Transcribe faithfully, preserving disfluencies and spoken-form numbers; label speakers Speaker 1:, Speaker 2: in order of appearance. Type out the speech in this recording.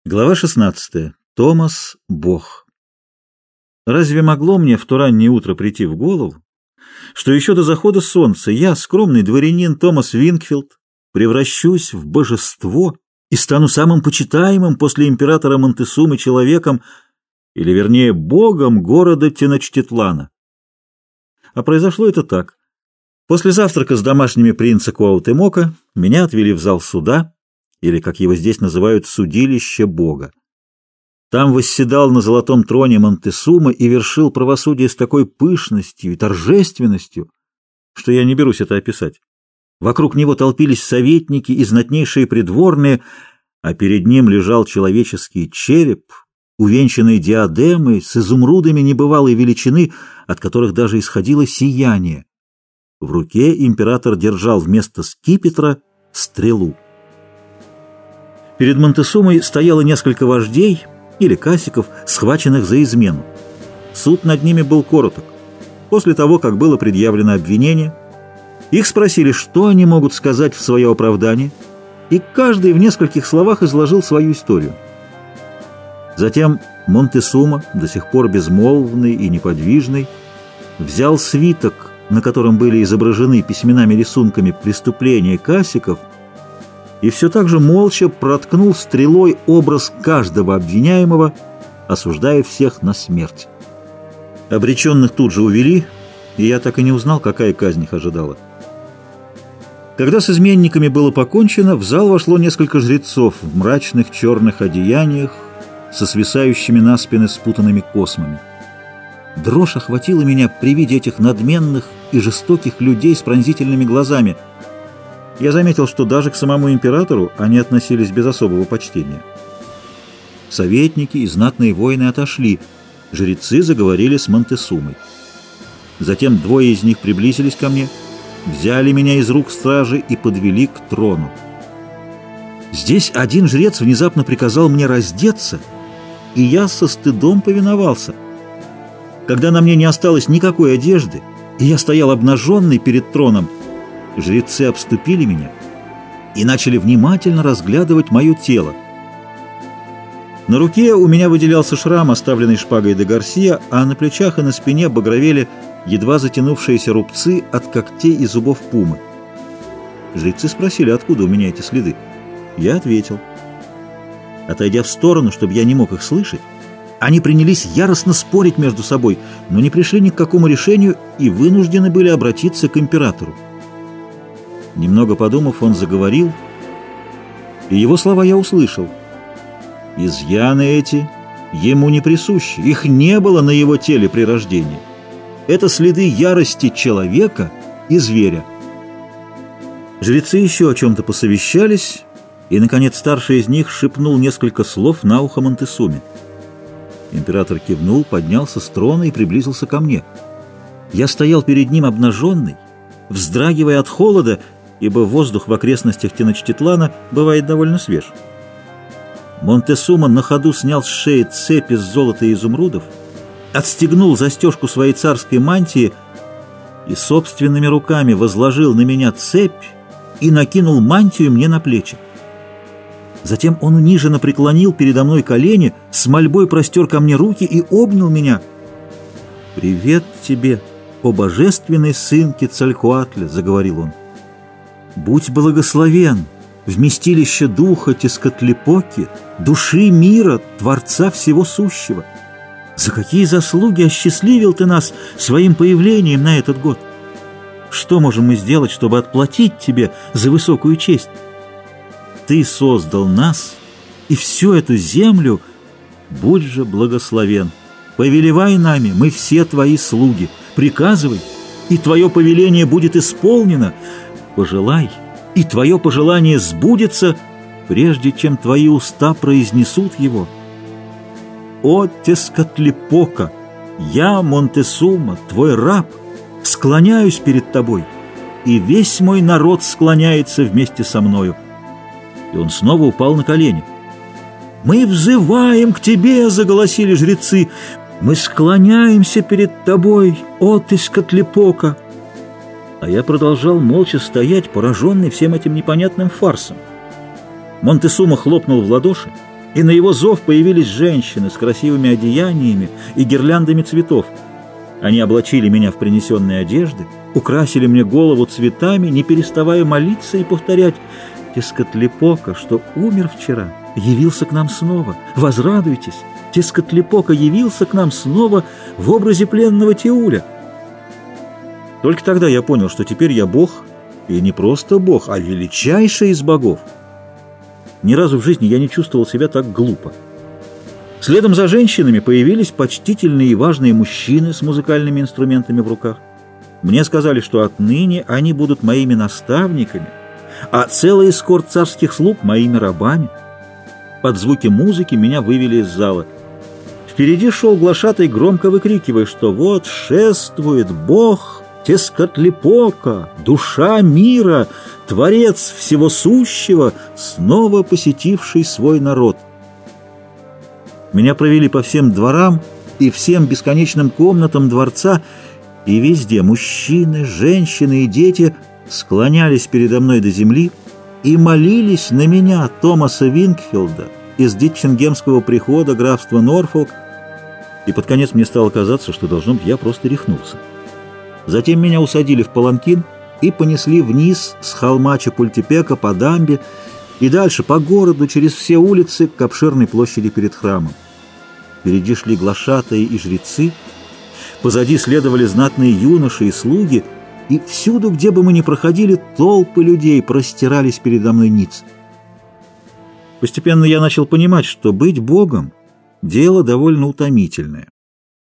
Speaker 1: Глава шестнадцатая. Томас Бох. Разве могло мне в то раннее утро прийти в голову, что еще до захода солнца я, скромный дворянин Томас Винкфилд, превращусь в божество и стану самым почитаемым после императора Монтесумы человеком, или вернее богом города Теночтитлана? А произошло это так. После завтрака с домашними принца Куаутемока меня отвели в зал суда, или, как его здесь называют, судилище Бога. Там восседал на золотом троне Монтесума и вершил правосудие с такой пышностью и торжественностью, что я не берусь это описать. Вокруг него толпились советники и знатнейшие придворные, а перед ним лежал человеческий череп, увенчанный диадемой с изумрудами небывалой величины, от которых даже исходило сияние. В руке император держал вместо скипетра стрелу. Перед Монтесумой стояло несколько вождей или касиков, схваченных за измену. Суд над ними был короток. После того, как было предъявлено обвинение, их спросили, что они могут сказать в свое оправдание, и каждый в нескольких словах изложил свою историю. Затем Монтесума, до сих пор безмолвный и неподвижный, взял свиток, на котором были изображены письменами-рисунками преступления касиков, и все так же молча проткнул стрелой образ каждого обвиняемого, осуждая всех на смерть. Обреченных тут же увели, и я так и не узнал, какая казнь их ожидала. Когда с изменниками было покончено, в зал вошло несколько жрецов в мрачных черных одеяниях со свисающими на спины спутанными космами. Дрожь охватила меня при виде этих надменных и жестоких людей с пронзительными глазами. Я заметил, что даже к самому императору они относились без особого почтения. Советники и знатные воины отошли, жрецы заговорили с Монтесумой. Затем двое из них приблизились ко мне, взяли меня из рук стражи и подвели к трону. Здесь один жрец внезапно приказал мне раздеться, и я со стыдом повиновался. Когда на мне не осталось никакой одежды, и я стоял обнаженный перед троном, жрецы обступили меня и начали внимательно разглядывать мое тело. На руке у меня выделялся шрам, оставленный шпагой де Гарсия, а на плечах и на спине багровели едва затянувшиеся рубцы от когтей и зубов пумы. Жрецы спросили, откуда у меня эти следы. Я ответил. Отойдя в сторону, чтобы я не мог их слышать, они принялись яростно спорить между собой, но не пришли ни к какому решению и вынуждены были обратиться к императору. Немного подумав, он заговорил, и его слова я услышал. Изъяны эти ему не присущи, их не было на его теле при рождении. Это следы ярости человека и зверя. Жрецы еще о чем-то посовещались, и, наконец, старший из них шепнул несколько слов на ухо Монтесуме. Император кивнул, поднялся с трона и приблизился ко мне. Я стоял перед ним обнаженный, вздрагивая от холода, ибо воздух в окрестностях Теночтитлана бывает довольно свеж. Монтесума на ходу снял с шеи цепь из золота и изумрудов, отстегнул застежку своей царской мантии и собственными руками возложил на меня цепь и накинул мантию мне на плечи. Затем он униженно преклонил передо мной колени, с мольбой простер ко мне руки и обнял меня. «Привет тебе, о божественный сын Кецалькоатля», — заговорил он. «Будь благословен, вместилище духа Тескатлипоки, души мира, Творца всего сущего. За какие заслуги осчастливил ты нас своим появлением на этот год? Что можем мы сделать, чтобы отплатить тебе за высокую честь? Ты создал нас и всю эту землю, будь же благословен. Повелевай нами, мы все твои слуги, приказывай, и твое повеление будет исполнено. Пожелай, и твое пожелание сбудется, прежде чем твои уста произнесут его. О Тескатлипока, я, Монтесума, твой раб, склоняюсь перед тобой, и весь мой народ склоняется вместе со мною». И он снова упал на колени. «Мы взываем к тебе», — заголосили жрецы, — «мы склоняемся перед тобой, о Тескатлипока». А я продолжал молча стоять, пораженный всем этим непонятным фарсом. Монтесума хлопнул в ладоши, и на его зов появились женщины с красивыми одеяниями и гирляндами цветов. Они облачили меня в принесенные одежды, украсили мне голову цветами, не переставая молиться и повторять: «Тескотлипока, что умер вчера, явился к нам снова. Возрадуйтесь! Тескотлипока явился к нам снова в образе пленного Тиуля». Только тогда я понял, что теперь я Бог, и не просто Бог, а величайший из богов. Ни разу в жизни я не чувствовал себя так глупо. Следом за женщинами появились почтительные и важные мужчины с музыкальными инструментами в руках. Мне сказали, что отныне они будут моими наставниками, а целый эскорт царских слуг — моими рабами. Под звуки музыки меня вывели из зала. Впереди шел глашатай, громко выкрикивая, что вот шествует Бог Тескотлипока, душа мира, Творец всего сущего, снова посетивший свой народ. Меня провели по всем дворам и всем бесконечным комнатам дворца, и везде мужчины, женщины и дети склонялись передо мной до земли и молились на меня, Томаса Винкфилда, из Дитчингемского прихода графства Норфолк, и под конец мне стало казаться, что, должно быть, я просто рехнулся. Затем меня усадили в паланкин и понесли вниз с холма Чапультепека по дамбе и дальше по городу через все улицы к обширной площади перед храмом. Впереди шли глашатаи и жрецы, позади следовали знатные юноши и слуги, и всюду, где бы мы ни проходили, толпы людей простирались передо мной ниц. Постепенно я начал понимать, что быть Богом — дело довольно утомительное.